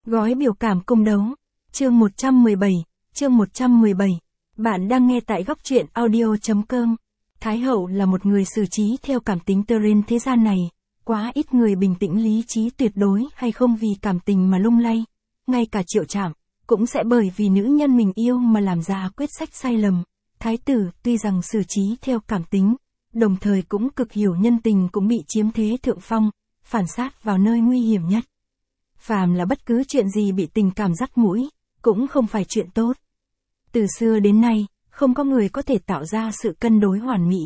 Gói biểu cảm cung đấu. Chương 117. Chương 117. Bạn đang nghe tại góc truyện audio.com. Thái hậu là một người xử trí theo cảm tính trên thế gian này. Quá ít người bình tĩnh lý trí tuyệt đối hay không vì cảm tình mà lung lay. Ngay cả Triệu Trảm, cũng sẽ bởi vì nữ nhân mình yêu mà làm ra quyết sách sai lầm. Thái tử tuy rằng xử trí theo cảm tính, đồng thời cũng cực hiểu nhân tình cũng bị chiếm thế thượng phong, phản sát vào nơi nguy hiểm nhất. Phàm là bất cứ chuyện gì bị tình cảm dắt mũi, cũng không phải chuyện tốt. Từ xưa đến nay, không có người có thể tạo ra sự cân đối hoàn mỹ.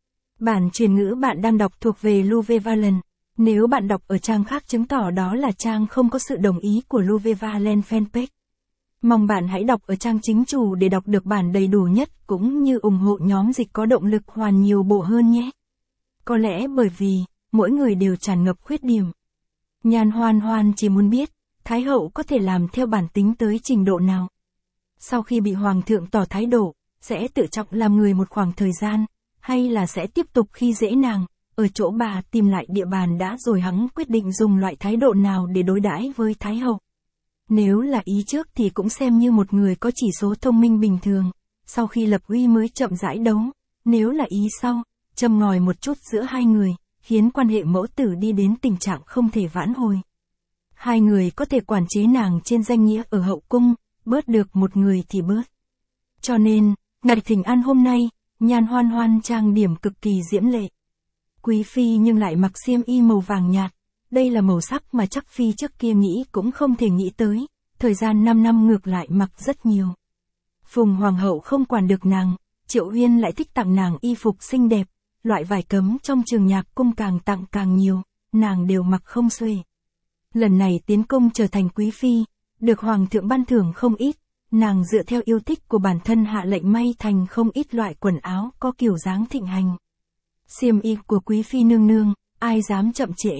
Bản truyền ngữ bạn đang đọc thuộc về Louve Valen. Nếu bạn đọc ở trang khác chứng tỏ đó là trang không có sự đồng ý của Louve Valen fanpage. Mong bạn hãy đọc ở trang chính chủ để đọc được bản đầy đủ nhất cũng như ủng hộ nhóm dịch có động lực hoàn nhiều bộ hơn nhé. Có lẽ bởi vì, mỗi người đều tràn ngập khuyết điểm. Nhan Hoan Hoan chỉ muốn biết, Thái hậu có thể làm theo bản tính tới trình độ nào. Sau khi bị Hoàng thượng tỏ thái độ, sẽ tự trọng làm người một khoảng thời gian, hay là sẽ tiếp tục khi dễ nàng, ở chỗ bà tìm lại địa bàn đã rồi hắn quyết định dùng loại thái độ nào để đối đãi với Thái hậu. Nếu là ý trước thì cũng xem như một người có chỉ số thông minh bình thường, sau khi lập uy mới chậm rãi đấu, nếu là ý sau, châm ngòi một chút giữa hai người, khiến quan hệ mẫu tử đi đến tình trạng không thể vãn hồi. Hai người có thể quản chế nàng trên danh nghĩa ở hậu cung, bớt được một người thì bớt. Cho nên, ngày thỉnh an hôm nay, Nhan Hoan Hoan trang điểm cực kỳ diễm lệ. Quý phi nhưng lại mặc xiêm y màu vàng nhạt, đây là màu sắc mà chắc phi trước kia nghĩ cũng không thể nghĩ tới, thời gian 5 năm ngược lại mặc rất nhiều. Phùng hoàng hậu không quản được nàng, Triệu Uyên lại thích tặng nàng y phục xinh đẹp, loại vải cấm trong trường nhạc cung càng tặng càng nhiều, nàng đều mặc không xuể. Lần này tiến cung trở thành quý phi, được hoàng thượng ban thưởng không ít, nàng dựa theo yêu thích của bản thân hạ lệnh may thành không ít loại quần áo có kiểu dáng thịnh hành. Xiêm y của quý phi nương nương, ai dám chậm trễ.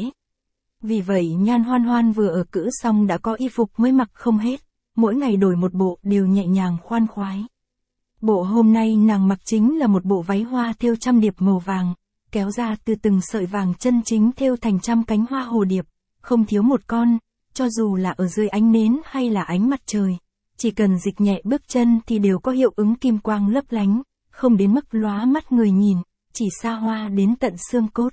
Vì vậy Nhan Hoan Hoan vừa ở cữ xong đã có y phục mới mặc không hết, mỗi ngày đổi một bộ đều nhẹ nhàng khoan khoái. Bộ hôm nay nàng mặc chính là một bộ váy hoa thêu trăm điệp màu vàng, kéo ra từ từng sợi vàng chân chính thêu thành trăm cánh hoa hồ điệp, không thiếu một con, cho dù là ở dưới ánh nến hay là ánh mặt trời, chỉ cần dịch nhẹ bước chân thì đều có hiệu ứng kim quang lấp lánh, không đến mức lóa mắt người nhìn, chỉ xa hoa đến tận xương cốt.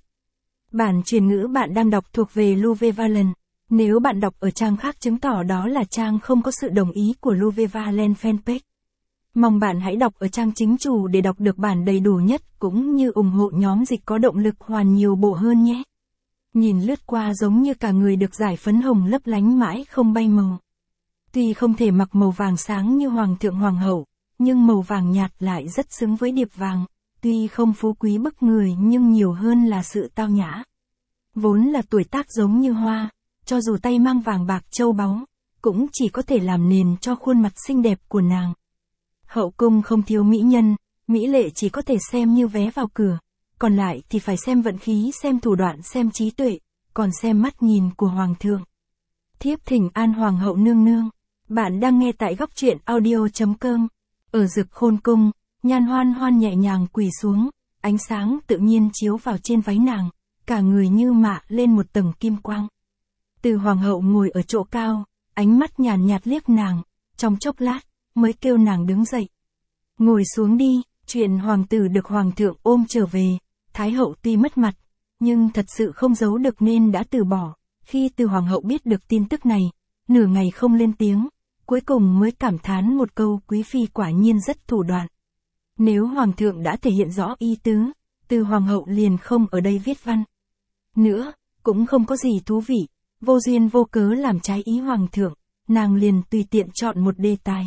Bản truyền ngữ bạn đang đọc thuộc về Louve Valen. Nếu bạn đọc ở trang khác chứng tỏ đó là trang không có sự đồng ý của Louve Valen fanpage. Mong bạn hãy đọc ở trang chính chủ để đọc được bản đầy đủ nhất cũng như ủng hộ nhóm dịch có động lực hoàn nhiều bộ hơn nhé. Nhìn lướt qua giống như cả người được dải phấn hồng lấp lánh mãi không bay màu. Tuy không thể mặc màu vàng sáng như hoàng thượng hoàng hậu, nhưng màu vàng nhạt lại rất xứng với điệp vàng, tuy không phú quý bức người nhưng nhiều hơn là sự tao nhã. Vốn là tuổi tác giống như hoa, cho dù tay mang vàng bạc châu báu, cũng chỉ có thể làm nền cho khuôn mặt xinh đẹp của nàng. Hậu cung không thiếu mỹ nhân, mỹ lệ chỉ có thể xem như vé vào cửa, còn lại thì phải xem vận khí, xem thủ đoạn, xem trí tuệ, còn xem mắt nhìn của hoàng thượng. Thiếp thỉnh an hoàng hậu nương nương. Bạn đang nghe tại góc truyện audio.com. Ở Dực Khôn cung, Nhan Hoan Hoan nhẹ nhàng quỳ xuống, ánh sáng tự nhiên chiếu vào trên váy nàng, cả người như mạ lên một tầng kim quang. Từ hoàng hậu ngồi ở chỗ cao, ánh mắt nhàn nhạt liếc nàng, trong chốc lát, mới kêu nàng đứng dậy. Ngồi xuống đi, chuyện hoàng tử được hoàng thượng ôm trở về, Thái hậu tuy mất mặt, nhưng thật sự không giấu được nên đã từ bỏ. Khi từ hoàng hậu biết được tin tức này, nửa ngày không lên tiếng, cuối cùng mới cảm thán một câu quý phi quả nhiên rất thủ đoạn. Nếu hoàng thượng đã thể hiện rõ ý tứ, từ hoàng hậu liền không ở đây viết văn nữa, cũng không có gì thú vị, vô duyên vô cớ làm trái ý hoàng thượng, nàng liền tùy tiện chọn một đề tài.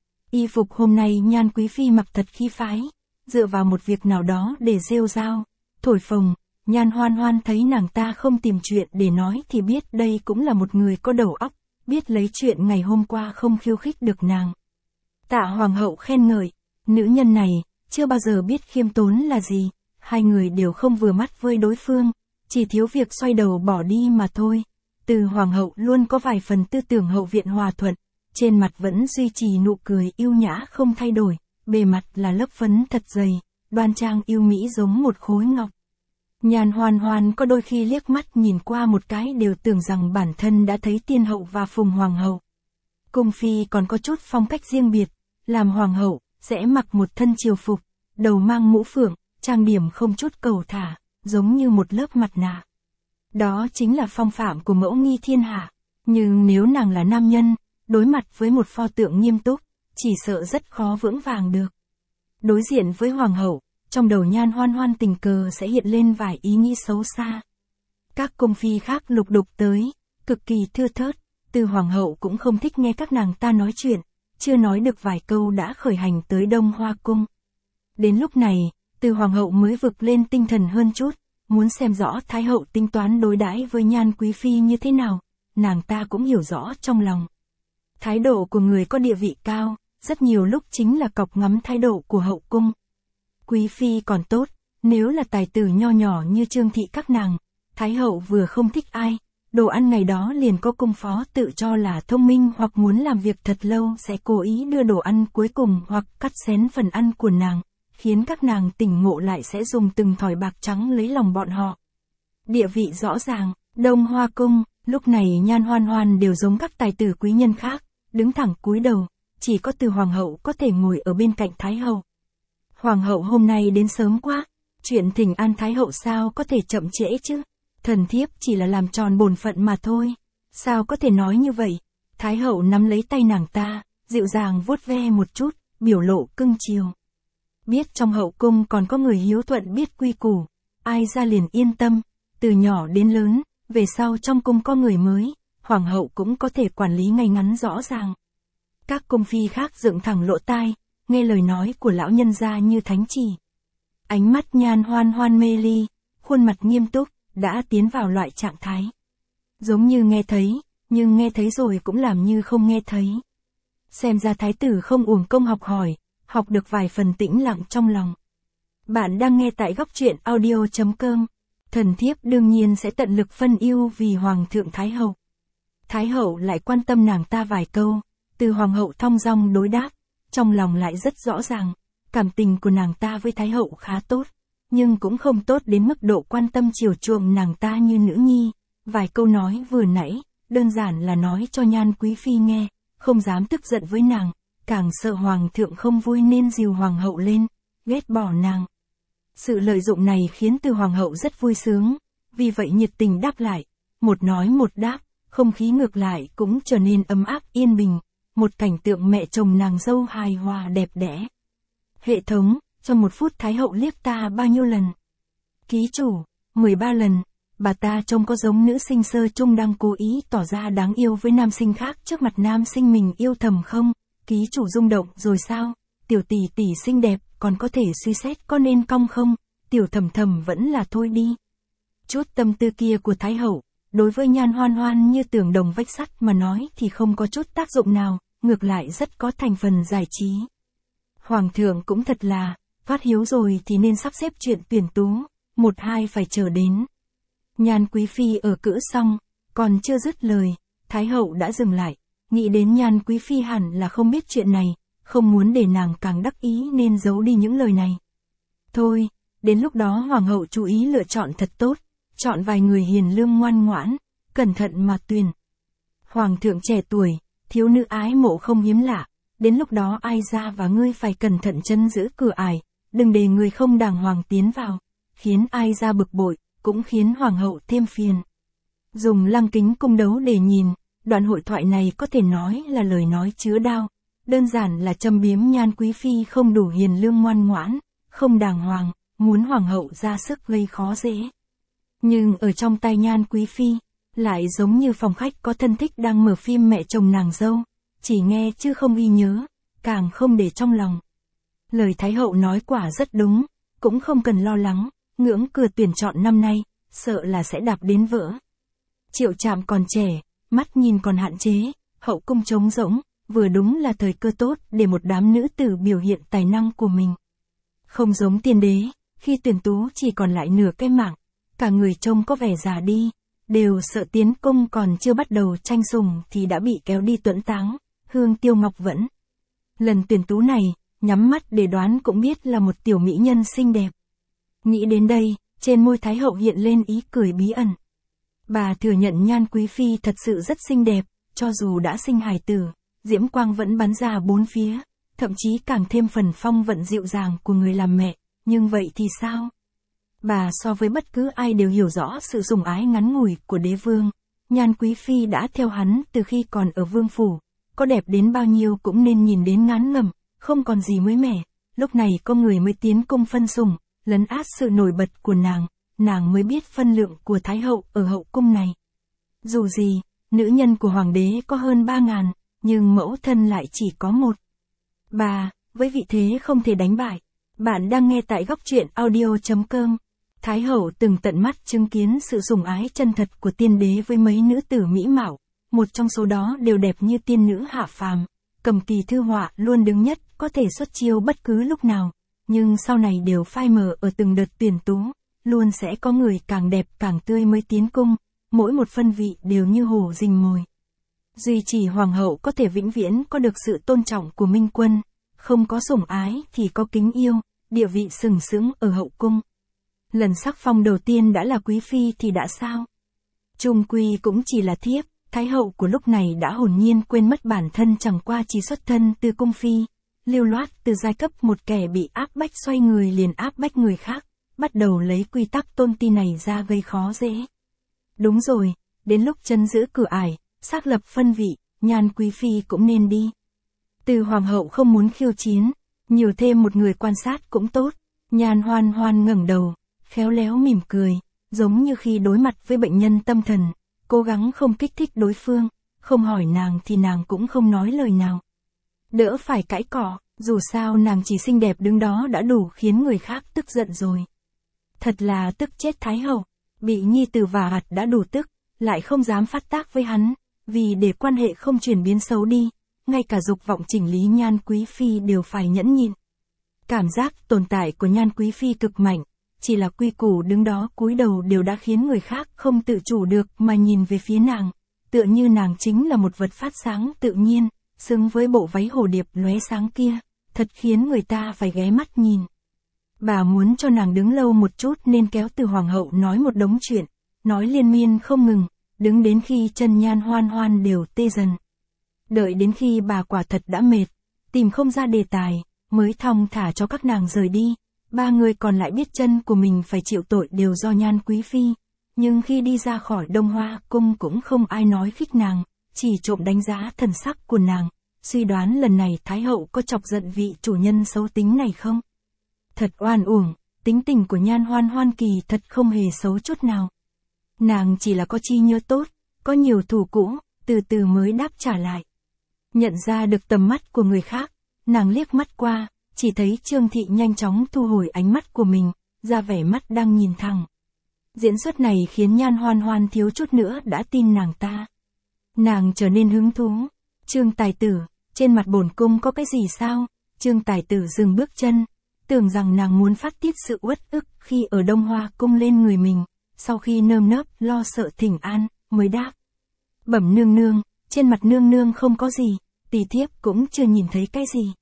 Y phục hôm nay Nhan quý phi mặc thật khí phái, dựa vào một việc nào đó để rêu rao, thổi phồng. Nhan Hoan Hoan thấy nàng ta không tìm chuyện để nói thì biết đây cũng là một người có đầu óc, biết lấy chuyện ngày hôm qua không khiêu khích được nàng. Tạ hoàng hậu khen ngợi, nữ nhân này, chưa bao giờ biết khiêm tốn là gì, hai người đều không vừa mắt với đối phương, chỉ thiếu việc xoay đầu bỏ đi mà thôi. Từ hoàng hậu luôn có vài phần tư tưởng hậu viện hòa thuận, trên mặt vẫn duy trì nụ cười yêu nhã không thay đổi, bề mặt là lớp phấn thật dày, đoan trang yêu mỹ giống một khối ngọc. Nhan Hoan Hoan có đôi khi liếc mắt nhìn qua một cái đều tưởng rằng bản thân đã thấy tiên hậu và Phùng hoàng hậu, Cung phi còn có chút phong cách riêng biệt, làm hoàng hậu, sẽ mặc một thân triều phục, đầu mang mũ phượng, trang điểm không chút cầu thả, giống như một lớp mặt nạ. Đó chính là phong phạm của mẫu nghi thiên hạ. Nhưng nếu nàng là nam nhân, đối mặt với một pho tượng nghiêm túc, chỉ sợ rất khó vững vàng được. Đối diện với hoàng hậu, trong đầu Nhan Hoan Hoan tình cờ sẽ hiện lên vài ý nghĩ xấu xa. Các cung phi khác lục đục tới, cực kỳ thưa thớt, Từ hoàng hậu cũng không thích nghe các nàng ta nói chuyện, chưa nói được vài câu đã khởi hành tới Đông Hoa cung. Đến lúc này, Từ hoàng hậu mới vực lên tinh thần hơn chút, muốn xem rõ Thái hậu tính toán đối đãi với Nhan quý phi như thế nào, nàng ta cũng hiểu rõ trong lòng. Thái độ của người có địa vị cao, rất nhiều lúc chính là cọc ngắm thái độ của hậu cung. Quý phi còn tốt, nếu là tài tử nho nhỏ như Trương thị các nàng, Thái hậu vừa không thích ai, đồ ăn ngày đó liền có cung phó tự cho là thông minh hoặc muốn làm việc thật lâu sẽ cố ý đưa đồ ăn cuối cùng hoặc cắt xén phần ăn của nàng, khiến các nàng tỉnh ngộ lại sẽ dùng từng thỏi bạc trắng lấy lòng bọn họ. Địa vị rõ ràng, Đông Hoa cung, lúc này Nhan Hoan Hoan đều giống các tài tử quý nhân khác, đứng thẳng cúi đầu, chỉ có Từ hoàng hậu có thể ngồi ở bên cạnh Thái hậu. Hoàng hậu hôm nay đến sớm quá, chuyện thỉnh an Thái hậu sao có thể chậm trễ chứ? Thần thiếp chỉ là làm tròn bổn phận mà thôi. Sao có thể nói như vậy? Thái hậu nắm lấy tay nàng ta, dịu dàng vuốt ve một chút, biểu lộ cưng chiều. Biết trong hậu cung còn có người hiếu thuận biết quy củ, ai ra liền yên tâm, từ nhỏ đến lớn, về sau trong cung có người mới, hoàng hậu cũng có thể quản lý ngay ngắn rõ ràng. Các cung phi khác dựng thẳng lỗ tai, nghe lời nói của lão nhân gia như thánh chỉ. Ánh mắt Nhan Hoan Hoan mê ly, khuôn mặt nghiêm túc, đã tiến vào loại trạng thái. Giống như nghe thấy, nhưng nghe thấy rồi cũng làm như không nghe thấy. Xem ra thái tử không uổng công học hỏi, học được vài phần tĩnh lặng trong lòng. Bạn đang nghe tại góc truyện audio.com. Thần thiếp đương nhiên sẽ tận lực phân ưu vì Hoàng thượng Thái hậu. Thái hậu lại quan tâm nàng ta vài câu, Từ hoàng hậu thong dong đối đáp, trong lòng lại rất rõ ràng, cảm tình của nàng ta với Thái hậu khá tốt, nhưng cũng không tốt đến mức độ quan tâm chiều chuộng nàng ta như nữ nhi. Vài câu nói vừa nãy, đơn giản là nói cho Nhan quý phi nghe, không dám tức giận với nàng, càng sợ hoàng thượng không vui nên dìu hoàng hậu lên, ghét bỏ nàng. Sự lợi dụng này khiến Từ hoàng hậu rất vui sướng, vì vậy nhiệt tình đáp lại, một nói một đáp, không khí ngược lại cũng trở nên ấm áp yên bình, một cảnh tượng mẹ chồng nàng dâu hài hòa đẹp đẽ. Hệ thống, trong 1 phút Thái hậu liếc ta bao nhiêu lần? Ký chủ, 13 lần. Bà ta trông có giống nữ sinh sơ trung đang cố ý tỏ ra đáng yêu với nam sinh khác trước mặt nam sinh mình yêu thầm không? Ký chủ rung động rồi sao? Tiểu tỷ tỷ xinh đẹp, còn có thể suy xét có nên cong không? Tiểu thầm thầm vẫn là thôi đi. Chút tâm tư kia của Thái hậu, đối với Nhan Hoan Hoan như tường đồng vách sắt mà nói thì không có chút tác dụng nào, ngược lại rất có thành phần giải trí. Hoàng thượng cũng thật là, phát hiếu rồi thì nên sắp xếp chuyện tuyển tú, 1-2 phải chờ đến. Nhan quý phi ở cữ xong, còn chưa dứt lời, Thái hậu đã dừng lại, nghĩ đến Nhan quý phi hẳn là không biết chuyện này, không muốn để nàng càng đắc ý nên giấu đi những lời này. Thôi, đến lúc đó hoàng hậu chú ý lựa chọn thật tốt, chọn vài người hiền lương ngoan ngoãn, cẩn thận mà tuyển. Hoàng thượng trẻ tuổi, thiếu nữ ái mộ không hiếm lạ, đến lúc đó ai ra và ngươi phải cẩn thận chân giữ cửa ải, đừng để người không đàng hoàng tiến vào, khiến ai ra bực bội, cũng khiến hoàng hậu thêm phiền. Dùng lăng kính cung đấu để nhìn, đoạn hội thoại này có thể nói là lời nói chứa đao, đơn giản là châm biếm Nhan quý phi không đủ hiền lương ngoan ngoãn, không đàng hoàng, muốn hoàng hậu ra sức gây khó dễ. Nhưng ở trong tai Nhan quý phi, lại giống như phòng khách có thân thích đang mở phim mẹ chồng nàng dâu, chỉ nghe chứ không ghi nhớ, càng không để trong lòng. Lời Thái hậu nói quả rất đúng, cũng không cần lo lắng, ngưỡng cửa tuyển chọn năm nay, sợ là sẽ đạp đến vỡ. Triệu Trạm còn trẻ, mắt nhìn còn hạn chế, hậu cung trống rỗng, vừa đúng là thời cơ tốt để một đám nữ tử biểu hiện tài năng của mình. Không giống tiên đế, khi tuyển tú chỉ còn lại nửa cái mạng, cả người trông có vẻ già đi, đều sợ tiến cung còn chưa bắt đầu tranh sủng thì đã bị kéo đi tuẫn táng, Hương Tiêu Ngọc Vẫn. Lần tuyển tú này, nhắm mắt để đoán cũng biết là một tiểu mỹ nhân xinh đẹp. Nghĩ đến đây, trên môi Thái hậu hiện lên ý cười bí ẩn. Bà thừa nhận Nhan quý phi thật sự rất xinh đẹp, cho dù đã sinh hài tử, diễm quang vẫn bắn ra bốn phía, thậm chí càng thêm phần phong vận dịu dàng của người làm mẹ, nhưng vậy thì sao? Bà so với bất cứ ai đều hiểu rõ sự sủng ái ngắn ngủi của đế vương. Nhan Quý Phi đã theo hắn từ khi còn ở vương phủ, có đẹp đến bao nhiêu cũng nên nhìn đến ngán ngẩm, không còn gì mới mẻ. Lúc này có người mới tiến cung phân sủng, lấn át sự nổi bật của nàng mới biết phân lượng của Thái hậu ở hậu cung này. Dù gì, nữ nhân của hoàng đế có hơn 3.000, nhưng mẫu thân lại chỉ có một. Bà, với vị thế không thể đánh bại. Bạn đang nghe tại góc truyện audio.com. Thái hậu từng tận mắt chứng kiến sự sủng ái chân thật của tiên đế với mấy nữ tử mỹ mạo, một trong số đó đều đẹp như tiên nữ hạ phàm, cầm kỳ thư họa luôn đứng nhất, có thể xuất chiêu bất cứ lúc nào, nhưng sau này đều phai mờ ở từng đợt tuyển tú, luôn sẽ có người càng đẹp càng tươi mới tiến cung, mỗi một phân vị đều như hổ rình mồi. Duy chỉ hoàng hậu có thể vĩnh viễn có được sự tôn trọng của minh quân, không có sủng ái thì có kính yêu, địa vị sừng sững ở hậu cung. Lần sắc phong đầu tiên đã là quý phi thì đã sao? Chung quy cũng chỉ là thiếp, thái hậu của lúc này đã hồn nhiên quên mất bản thân chẳng qua chỉ xuất thân từ cung phi, lưu loát từ giai cấp một kẻ bị áp bách xoay người liền áp bách người khác, bắt đầu lấy quy tắc tôn ti này ra gây khó dễ. Đúng rồi, đến lúc trấn giữ cửa ải, xác lập phân vị, Nhan Quý Phi cũng nên đi. Từ hoàng hậu không muốn khiêu chiến, nhiều thêm một người quan sát cũng tốt. Nhan Hoan Hoan ngẩng đầu, khéo léo mỉm cười, giống như khi đối mặt với bệnh nhân tâm thần, cố gắng không kích thích đối phương, không hỏi nàng thì nàng cũng không nói lời nào. Đỡ phải cãi cọ, dù sao nàng chỉ xinh đẹp đứng đó đã đủ khiến người khác tức giận rồi. Thật là tức chết Thái hậu, bị nhi tử vả mặt đã đủ tức, lại không dám phát tác với hắn, vì để quan hệ không chuyển biến xấu đi, ngay cả dục vọng chỉnh lý Nhan Quý Phi đều phải nhẫn nhịn. Cảm giác tồn tại của Nhan Quý Phi cực mạnh, chỉ là quy củ đứng đó cúi đầu đều đã khiến người khác không tự chủ được mà nhìn về phía nàng, tựa như nàng chính là một vật phát sáng tự nhiên, xứng với bộ váy hồ điệp lóe sáng kia, thật khiến người ta phải ghé mắt nhìn. Bà muốn cho nàng đứng lâu một chút nên kéo từ hoàng hậu nói một đống chuyện, nói liên miên không ngừng, đứng đến khi chân Nhan Hoan Hoan đều tê dần. Đợi đến khi bà quả thật đã mệt, tìm không ra đề tài, mới thong thả cho các nàng rời đi. Ba người còn lại biết chân của mình phải chịu tội đều do Nhan Quý Phi, nhưng khi đi ra khỏi Đông Hoa cung cũng không ai nói khích nàng, chỉ trộm đánh giá thần sắc của nàng, suy đoán lần này Thái hậu có chọc giận vị chủ nhân xấu tính này không. Thật oan uổng, tính tình của Nhan Hoan Hoan kỳ thật không hề xấu chút nào. Nàng chỉ là có trí nhớ tốt, có nhiều thù cũ, từ từ mới đáp trả lại. Nhận ra được tầm mắt của người khác, nàng liếc mắt qua, chỉ thấy Trương Thị nhanh chóng thu hồi ánh mắt của mình, ra vẻ mắt đang nhìn thẳng. Diễn xuất này khiến Nhan Hoan Hoan thiếu chút nữa đã tin nàng ta. Nàng trở nên hứng thú. Trương Tài Tử, trên mặt bổn cung có cái gì sao? Trương Tài Tử dừng bước chân, tưởng rằng nàng muốn phát tiết sự uất ức khi ở Đông Hoa cung lên người mình, sau khi nơm nớp lo sợ thỉnh an, mới đáp. Bẩm nương nương, trên mặt nương nương không có gì, tỷ thiếp cũng chưa nhìn thấy cái gì.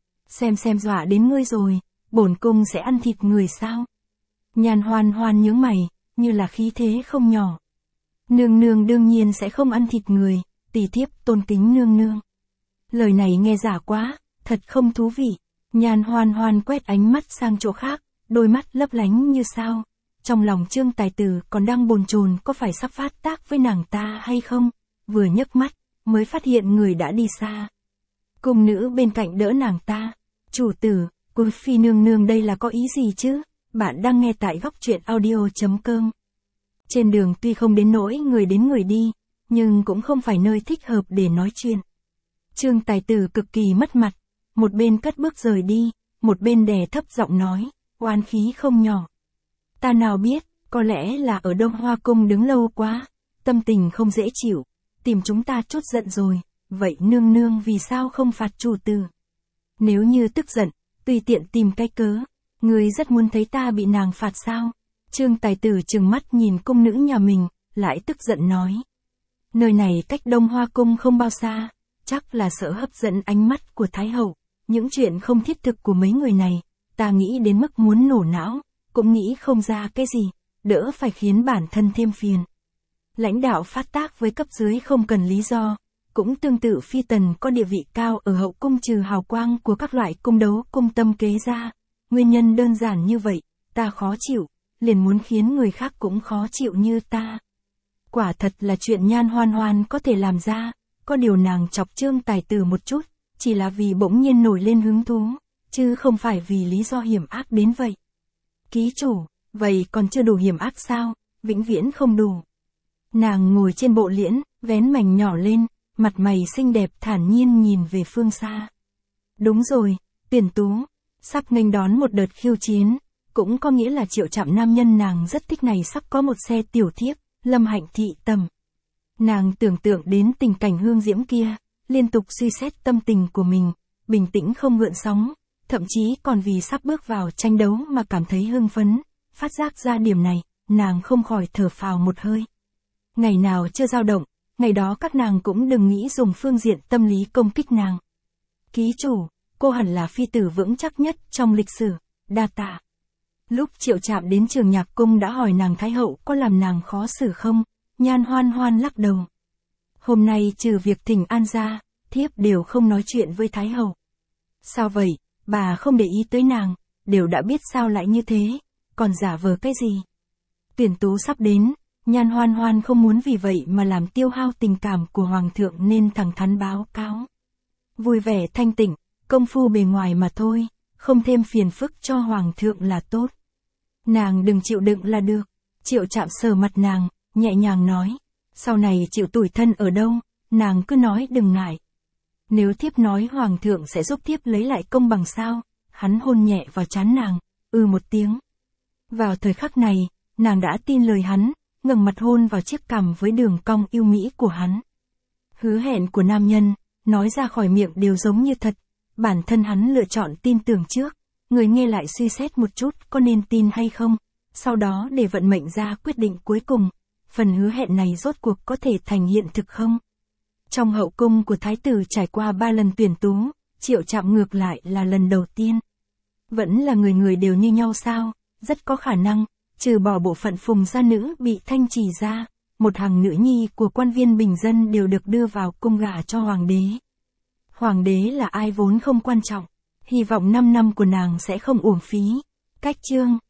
Xem dọa đến ngươi rồi, bổn cung sẽ ăn thịt người sao? Nhan Hoan Hoan nhướng mày, như là khí thế không nhỏ. Nương nương đương nhiên sẽ không ăn thịt người, tỷ thiếp tôn kính nương nương. Lời này nghe giả quá, thật không thú vị. Nhan Hoan Hoan quét ánh mắt sang chỗ khác, đôi mắt lấp lánh như sao. Trong lòng Trương Tài Tử còn đang bồn chồn có phải sắp phát tác với nàng ta hay không, vừa nhấc mắt, mới phát hiện người đã đi xa. Cung nữ bên cạnh đỡ nàng ta. Chủ tử, Quý Phi nương nương đây là có ý gì chứ? Bạn đang nghe tại góc truyện audio.com. Trên đường tuy không đến nỗi người đến người đi, nhưng cũng không phải nơi thích hợp để nói chuyện. Trương Tài Tử cực kỳ mất mặt, một bên cất bước rời đi, một bên đè thấp giọng nói, oán khí không nhỏ. Ta nào biết, có lẽ là ở Đông Hoa cung đứng lâu quá, tâm tình không dễ chịu, tìm chúng ta trút giận rồi, vậy nương nương vì sao không phạt chủ tử? Nếu như tức giận, tùy tiện tìm cái cớ, người rất muốn thấy ta bị nàng phạt sao? Trương Tài Tử trừng mắt nhìn cung nữ nhà mình, lại tức giận nói. Nơi này cách Đông Hoa cung không bao xa, chắc là sợ hấp dẫn ánh mắt của Thái hậu, những chuyện không thiết thực của mấy người này, ta nghĩ đến mức muốn nổ não, cũng nghĩ không ra cái gì, đỡ phải khiến bản thân thêm phiền. Lãnh đạo phát tác với cấp dưới không cần lý do, Cũng tương tự phi tần có địa vị cao ở hậu cung trừ hào quang của các loại cung đấu cung tâm kế ra. Nguyên nhân đơn giản như vậy, ta khó chịu, liền muốn khiến người khác cũng khó chịu như ta. Quả thật là chuyện Nhan Hoan Hoan có thể làm ra, có điều nàng chọc Trương Tài Tử một chút, chỉ là vì bỗng nhiên nổi lên hứng thú, chứ không phải vì lý do hiểm ác đến vậy. Ký chủ, vậy còn chưa đủ hiểm ác sao, vĩnh viễn không đủ. Nàng ngồi trên bộ liễn, vén mảnh nhỏ lên, mặt mày xinh đẹp thản nhiên nhìn về phương xa. Đúng rồi, Tuyển Tú, sắp nghênh đón một đợt khiêu chiến, cũng có nghĩa là Triệu Trạm nam nhân nàng rất thích này sắp có một xe tiểu thiếp, Lâm Hạnh thị tầm. Nàng tưởng tượng đến tình cảnh hương diễm kia, liên tục suy xét tâm tình của mình, bình tĩnh không gợn sóng, thậm chí còn vì sắp bước vào tranh đấu mà cảm thấy hưng phấn, phát giác ra điểm này, nàng không khỏi thở phào một hơi. Ngày nào chưa dao động, ngày đó các nàng cũng đừng nghĩ dùng phương diện tâm lý công kích nàng. Ký chủ, cô hẳn là phi tử vững chắc nhất trong lịch sử, đa tạ. Lúc Triệu Trạm đến Trường Nhạc Cung đã hỏi nàng Thái Hậu có làm nàng khó xử không, Nhan Hoan Hoan lắc đầu. Hôm nay trừ việc thỉnh an ra, thiếp đều không nói chuyện với Thái Hậu. Sao vậy, bà không để ý tới nàng, đều đã biết sao lại như thế, còn giả vờ cái gì. Tuyển Tú sắp đến, Nhan Hoan Hoan không muốn vì vậy mà làm tiêu hao tình cảm của Hoàng thượng nên thẳng thắn báo cáo. Vui vẻ thanh tịnh, công phu bề ngoài mà thôi, không thêm phiền phức cho Hoàng thượng là tốt. Nàng đừng chịu đựng là được. Triệu Trạm sờ mặt nàng, nhẹ nhàng nói. Sau này chịu tủi thân ở đâu, nàng cứ nói đừng ngại. Nếu thiếp nói Hoàng thượng sẽ giúp thiếp lấy lại công bằng sao, hắn hôn nhẹ vào trán nàng, một tiếng. Vào thời khắc này, nàng đã tin lời hắn, ngẩng mặt hôn vào chiếc cằm với đường cong yêu mỹ của hắn. Hứa hẹn của nam nhân, nói ra khỏi miệng đều giống như thật, bản thân hắn lựa chọn tin tưởng trước, người nghe lại suy xét một chút có nên tin hay không, sau đó để vận mệnh ra quyết định cuối cùng, phần hứa hẹn này rốt cuộc có thể thành hiện thực không? Trong hậu cung của Thái tử trải qua 3 lần Tuyển Tú, Triệu Trạm ngược lại là lần đầu tiên. Vẫn là người người đều như nhau sao, rất có khả năng, trừ bỏ bộ phận phùng gia nữ bị thanh trì ra, một hàng nữ nhi của quan viên bình dân đều được đưa vào cung gả cho hoàng đế. Hoàng đế là ai vốn không quan trọng, hy vọng 5 năm của nàng sẽ không uổng phí. Cách chương